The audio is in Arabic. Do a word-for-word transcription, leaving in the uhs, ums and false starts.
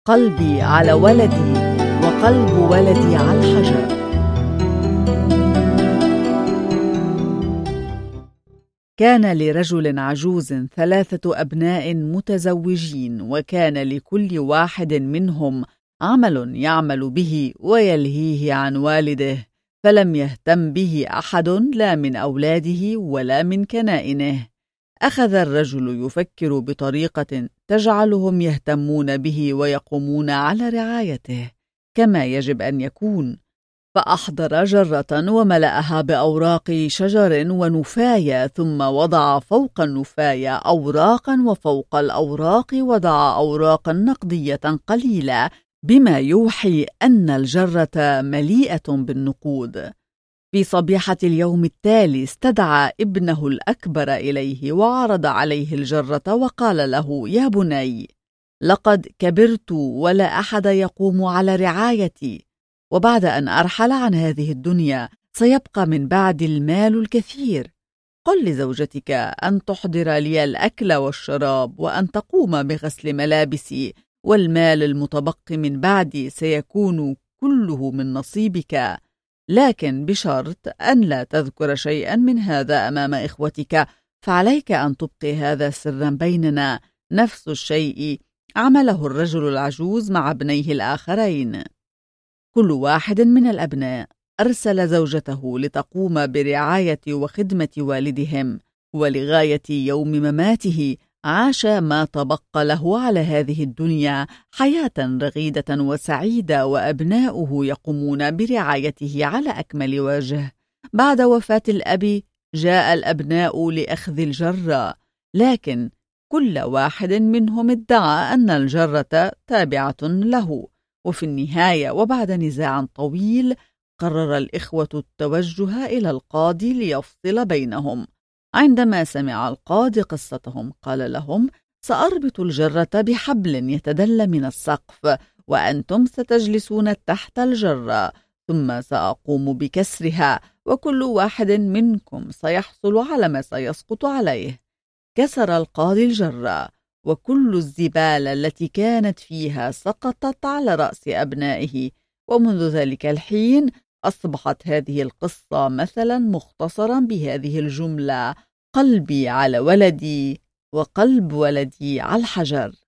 قلبي على ولدي وقلب ولدي على الحجر. كان لرجل عجوز ثلاثة أبناء متزوجين، وكان لكل واحد منهم عمل يعمل به ويلهيه عن والده، فلم يهتم به أحد لا من أولاده ولا من كنائنه. أخذ الرجل يفكر بطريقة تجعلهم يهتمون به ويقومون على رعايته كما يجب أن يكون، فأحضر جرة وملأها بأوراق شجر ونفايا، ثم وضع فوق النفايا أوراقا وفوق الأوراق وضع أوراقا نقدية قليلة، بما يوحي أن الجرة مليئة بالنقود. في صبيحة اليوم التالي استدعى ابنه الأكبر إليه وعرض عليه الجرة وقال له: يا بني، لقد كبرت ولا أحد يقوم على رعايتي، وبعد أن أرحل عن هذه الدنيا سيبقى من بعد المال الكثير. قل لزوجتك أن تحضر لي الأكل والشراب وأن تقوم بغسل ملابسي، والمال المتبقي من بعدي سيكون كله من نصيبك، لكن بشرط أن لا تذكر شيئا من هذا أمام إخوتك، فعليك أن تبقي هذا سرا بيننا. نفس الشيء عمله الرجل العجوز مع ابنيه الآخرين. كل واحد من الأبناء أرسل زوجته لتقوم برعاية وخدمة والدهم، ولغاية يوم مماته عاش ما تبقى له على هذه الدنيا حياة رغيدة وسعيدة، وأبناؤه يقومون برعايته على أكمل وجه. بعد وفاة الأب جاء الأبناء لأخذ الجرة، لكن كل واحد منهم ادعى أن الجرة تابعة له، وفي النهاية وبعد نزاع طويل قرر الإخوة التوجه إلى القاضي ليفصل بينهم. عندما سمع القاضي قصتهم قال لهم: سأربط الجرة بحبل يتدلى من السقف، وأنتم ستجلسون تحت الجرة، ثم سأقوم بكسرها، وكل واحد منكم سيحصل على ما سيسقط عليه. كسر القاضي الجرة، وكل الزبالة التي كانت فيها سقطت على رأس أبنائه. ومنذ ذلك الحين أصبحت هذه القصة مثلا مختصرا بهذه الجملة: قلبي على ولدي وقلب ولدي على الحجر.